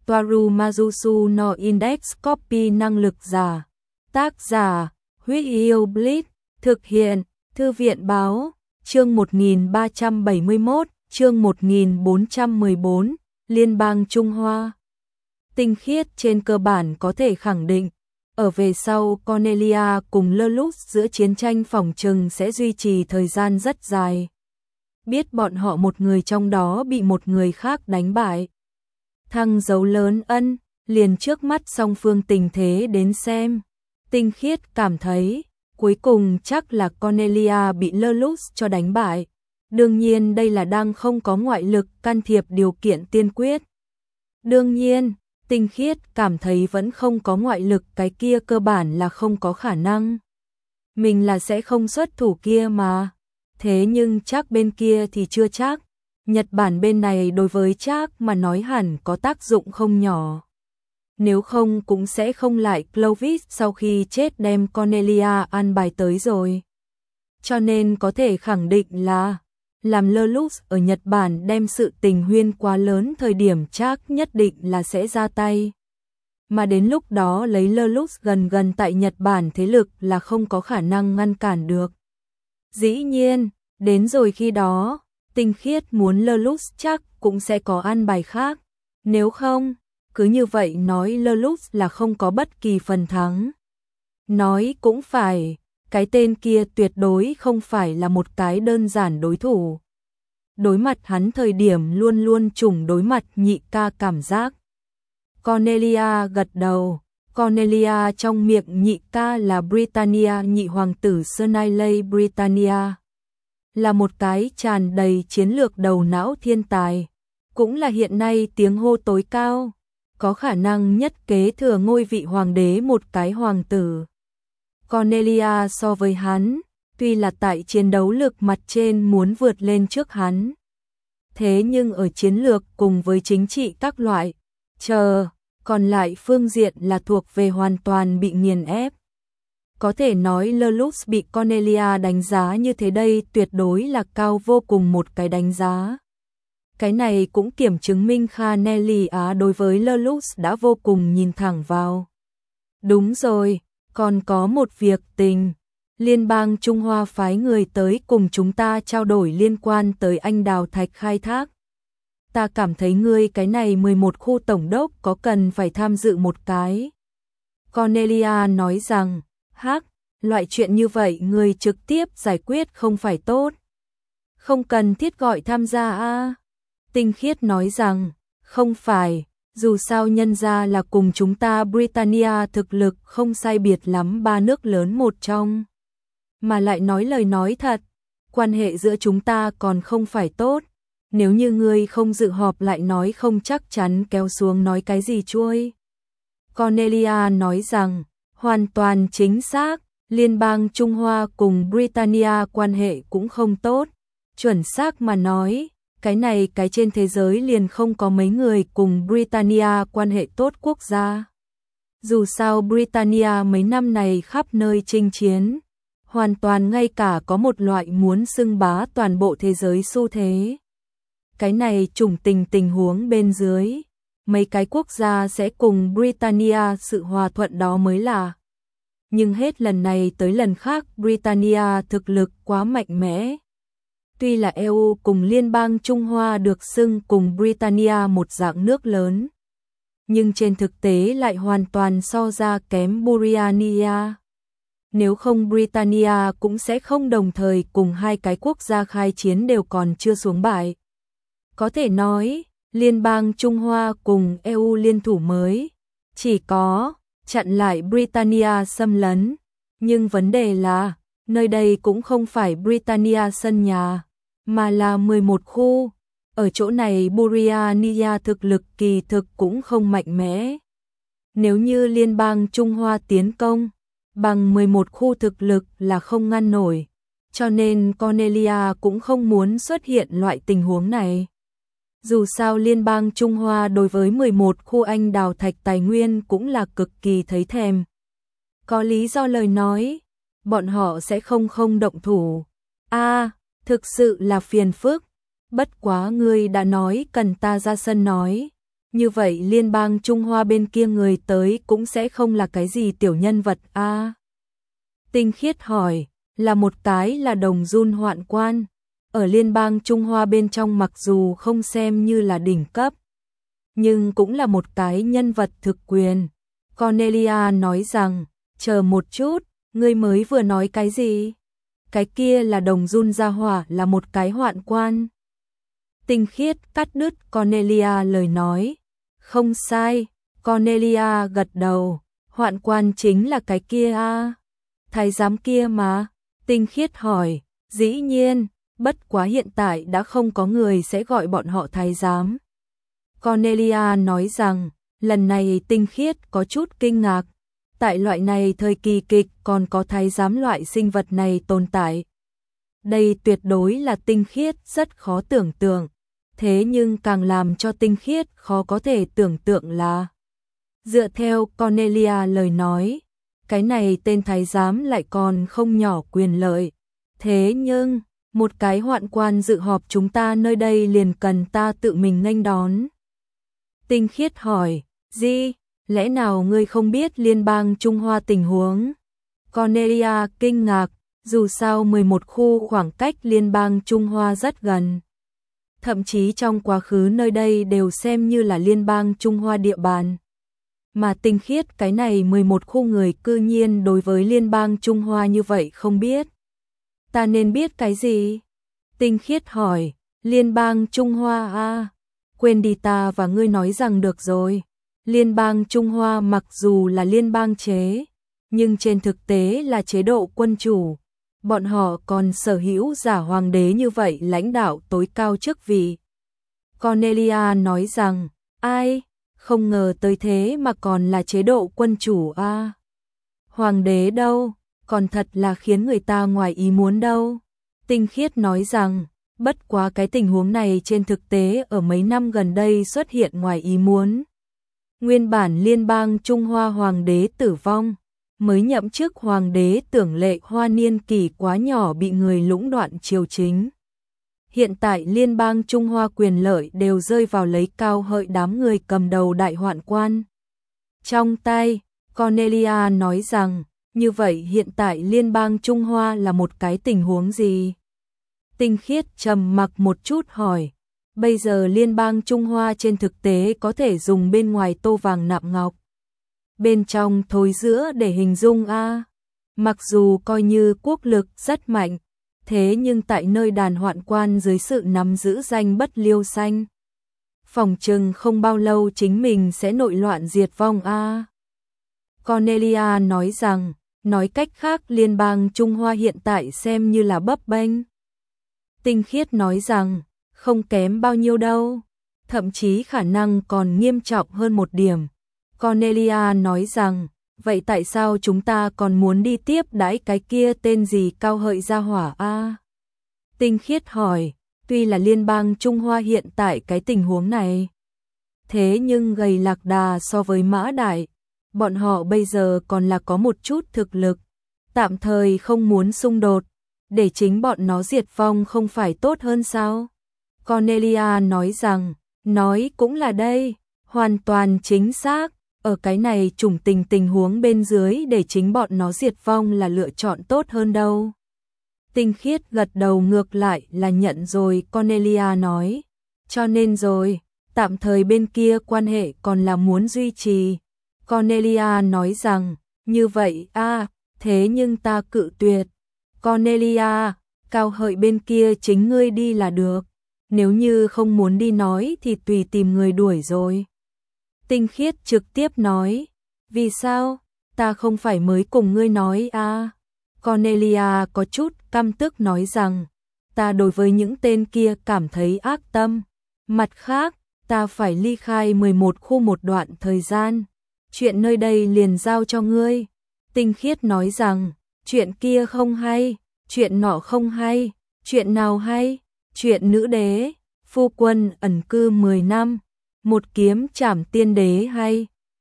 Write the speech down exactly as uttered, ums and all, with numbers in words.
Toaru Majusu no Index Copy năng lực giả. Tác giả, Huyết Yêu Blitz, thực hiện, Thư viện báo, chương một nghìn ba trăm bảy mươi mốt, chương một nghìn bốn trăm mười bốn, Liên bang Trung Hoa. Tinh khiết trên cơ bản có thể khẳng định, ở về sau Cornelia cùng Lelouch giữa chiến tranh phỏng chừng sẽ duy trì thời gian rất dài. Biết bọn họ một người trong đó bị một người khác đánh bại. Thăng dấu lớn ân, liền trước mắt song phương tình thế đến xem. Tinh khiết cảm thấy, cuối cùng chắc là Cornelia bị Lelouch cho đánh bại. Đương nhiên đây là đang không có ngoại lực can thiệp điều kiện tiên quyết. Đương nhiên, tinh khiết cảm thấy vẫn không có ngoại lực, cái kia cơ bản là không có khả năng. Mình là sẽ không xuất thủ kia mà. Thế nhưng chắc bên kia thì chưa chắc. Nhật Bản bên này đối với chắc mà nói hẳn có tác dụng không nhỏ. Nếu không cũng sẽ không lại Clovis sau khi chết đem Cornelia an bài tới rồi. Cho nên có thể khẳng định là làm Lelouch ở Nhật Bản đem sự tình huyên quá lớn thời điểm chắc nhất định là sẽ ra tay. Mà đến lúc đó lấy Lelouch gần gần tại Nhật Bản thế lực là không có khả năng ngăn cản được. Dĩ nhiên, đến rồi khi đó, tinh khiết muốn Lelouch chắc cũng sẽ có an bài khác. Nếu không, cứ như vậy nói Lelouch là không có bất kỳ phần thắng. Nói cũng phải, cái tên kia tuyệt đối không phải là một cái đơn giản đối thủ. Đối mặt hắn thời điểm luôn luôn trùng đối mặt nhị ca cảm giác. Cornelia gật đầu. Cornelia trong miệng nhị ca là Britannia nhị hoàng tử Sernile Britannia. Là một cái tràn đầy chiến lược đầu não thiên tài. Cũng là hiện nay tiếng hô tối cao. Có khả năng nhất kế thừa ngôi vị hoàng đế một cái hoàng tử. Cornelia so với hắn, tuy là tại chiến đấu lực mặt trên muốn vượt lên trước hắn. Thế nhưng ở chiến lược cùng với chính trị các loại, chờ, còn lại phương diện là thuộc về hoàn toàn bị nghiền ép. Có thể nói Lelouch bị Cornelia đánh giá như thế đây tuyệt đối là cao vô cùng một cái đánh giá. Cái này cũng kiểm chứng minh Cornelia đối với Lelouch đã vô cùng nhìn thẳng vào. Đúng rồi, còn có một việc tình. Liên bang Trung Hoa phái người tới cùng chúng ta trao đổi liên quan tới anh đào thạch khai thác. Ta cảm thấy ngươi cái này mười một khu tổng đốc có cần phải tham dự một cái. Cornelia nói rằng, hắc, loại chuyện như vậy ngươi trực tiếp giải quyết không phải tốt. Không cần thiết gọi tham gia a. Tinh khiết nói rằng, không phải, dù sao nhân ra là cùng chúng ta Britannia thực lực không sai biệt lắm ba nước lớn một trong. Mà lại nói lời nói thật, quan hệ giữa chúng ta còn không phải tốt. Nếu như ngươi không dự họp lại nói không chắc chắn kéo xuống nói cái gì chuôi. Cornelia nói rằng, hoàn toàn chính xác, Liên bang Trung Hoa cùng Britannia quan hệ cũng không tốt. Chuẩn xác mà nói, cái này cái trên thế giới liền không có mấy người cùng Britannia quan hệ tốt quốc gia. Dù sao Britannia mấy năm này khắp nơi chinh chiến, hoàn toàn ngay cả có một loại muốn xưng bá toàn bộ thế giới xu thế. Cái này trùng tình tình huống bên dưới, mấy cái quốc gia sẽ cùng Britannia sự hòa thuận đó mới là. Nhưng hết lần này tới lần khác Britannia thực lực quá mạnh mẽ. Tuy là e u cùng Liên bang Trung Hoa được xưng cùng Britannia một dạng nước lớn, nhưng trên thực tế lại hoàn toàn so ra kém Britannia. Nếu không Britannia cũng sẽ không đồng thời cùng hai cái quốc gia khai chiến đều còn chưa xuống bại. Có thể nói, Liên bang Trung Hoa cùng e u liên thủ mới, chỉ có chặn lại Britannia xâm lấn. Nhưng vấn đề là, nơi đây cũng không phải Britannia sân nhà, mà là mười một khu. Ở chỗ này Britannia thực lực kỳ thực cũng không mạnh mẽ. Nếu như Liên bang Trung Hoa tiến công, bằng mười một khu thực lực là không ngăn nổi. Cho nên Cornelia cũng không muốn xuất hiện loại tình huống này. Dù sao Liên bang Trung Hoa đối với mười một khu anh đào thạch tài nguyên cũng là cực kỳ thấy thèm. Có lý do lời nói, bọn họ sẽ không không động thủ. A, thực sự là phiền phức. Bất quá ngươi đã nói cần ta ra sân nói. như vậy liên bang Trung Hoa bên kia người tới cũng sẽ không là cái gì tiểu nhân vật a. À? Tinh Khiết hỏi, là một cái là Đồng Jun hoạn quan, ở liên bang Trung Hoa bên trong mặc dù không xem như là đỉnh cấp, nhưng cũng là một cái nhân vật thực quyền. Cornelia nói rằng, chờ một chút, ngươi mới vừa nói cái gì? Cái kia là Đồng Jun gia hỏa là một cái hoạn quan. Tinh Khiết cắt đứt Cornelia lời nói. Không sai, Cornelia gật đầu, hoạn quan chính là cái kia a, à? Thái giám kia mà. Tinh Khiết hỏi, dĩ nhiên, bất quá hiện tại đã không có người sẽ gọi bọn họ thái giám. Cornelia nói rằng, lần này Tinh Khiết có chút kinh ngạc, tại loại này thời kỳ kịch còn có thái giám loại sinh vật này tồn tại. Đây tuyệt đối là Tinh Khiết rất khó tưởng tượng, thế nhưng càng làm cho Tinh Khiết khó có thể tưởng tượng là, dựa theo Cornelia lời nói, cái này tên thái giám lại còn không nhỏ quyền lợi. Thế nhưng, một cái hoạn quan dự họp chúng ta nơi đây liền cần ta tự mình nghênh đón. Tinh Khiết hỏi, gì, lẽ nào ngươi không biết liên bang Trung Hoa tình huống? Cornelia kinh ngạc, dù sao mười một khu khoảng cách liên bang Trung Hoa rất gần. Thậm chí trong quá khứ nơi đây đều xem như là liên bang Trung Hoa địa bàn. Mà Tinh Khiết cái này mười một khu người cư nhiên đối với liên bang Trung Hoa như vậy không biết. Ta nên biết cái gì? Tinh Khiết hỏi, liên bang Trung Hoa a, à? Quên đi, ta và ngươi nói rằng được rồi. Liên bang Trung Hoa mặc dù là liên bang chế, nhưng trên thực tế là chế độ quân chủ. Bọn họ còn sở hữu giả hoàng đế như vậy lãnh đạo tối cao chức vị. Cornelia nói rằng, ai, không ngờ tới thế mà còn là chế độ quân chủ a. À? Hoàng đế đâu, còn thật là khiến người ta ngoài ý muốn đâu. Tinh Khiết nói rằng, bất quá cái tình huống này trên thực tế ở mấy năm gần đây xuất hiện ngoài ý muốn. Nguyên bản liên bang Trung Hoa hoàng đế tử vong, mới nhậm chức hoàng đế Tưởng Lệ Hoa niên kỷ quá nhỏ bị người lũng đoạn triều chính. Hiện tại liên bang Trung Hoa quyền lợi đều rơi vào lấy Cao Hợi đám người cầm đầu đại hoạn quan. Trong tay, Cornelia nói rằng, như vậy hiện tại liên bang Trung Hoa là một cái tình huống gì? Tinh Khiết trầm mặc một chút hỏi, bây giờ liên bang Trung Hoa trên thực tế có thể dùng bên ngoài tô vàng nạm ngọc, bên trong thối giữa để hình dung a. À. Mặc dù coi như quốc lực rất mạnh, thế nhưng tại nơi đàn hoạn quan dưới sự nắm giữ danh bất liêu xanh, phỏng chừng không bao lâu chính mình sẽ nội loạn diệt vong a. À. Cornelia nói rằng, nói cách khác liên bang Trung Hoa hiện tại xem như là bấp bênh. Tinh Khiết nói rằng, không kém bao nhiêu đâu, thậm chí khả năng còn nghiêm trọng hơn một điểm. Cornelia nói rằng, vậy tại sao chúng ta còn muốn đi tiếp đãi cái kia tên gì Cao Hợi gia hỏa a? À? Tinh Khiết hỏi, tuy là liên bang Trung Hoa hiện tại cái tình huống này, thế nhưng gầy lạc đà so với Mã Đại, bọn họ bây giờ còn là có một chút thực lực, tạm thời không muốn xung đột, để chính bọn nó diệt vong không phải tốt hơn sao? Cornelia nói rằng, nói cũng là đây, hoàn toàn chính xác, ở cái này chủng tình tình huống bên dưới để chính bọn nó diệt vong là lựa chọn tốt hơn đâu. Tinh Khiết gật đầu, ngược lại là nhận rồi. Cornelia nói, cho nên rồi, tạm thời bên kia quan hệ còn là muốn duy trì. Cornelia nói rằng, như vậy a, à, thế nhưng ta cự tuyệt. Cornelia, Cao Hợi bên kia chính ngươi đi là được, nếu như không muốn đi nói thì tùy tìm người đuổi rồi. Tinh Khiết trực tiếp nói, vì sao, ta không phải mới cùng ngươi nói à? Cornelia có chút căm tức nói rằng, ta đối với những tên kia cảm thấy ác tâm, mặt khác, ta phải ly khai mười một khu một đoạn thời gian, chuyện nơi đây liền giao cho ngươi. Tinh Khiết nói rằng, chuyện kia không hay, chuyện nọ không hay, chuyện nào hay, chuyện nữ đế, phu quân ẩn cư mười năm, một kiếm trảm tiên đế hay,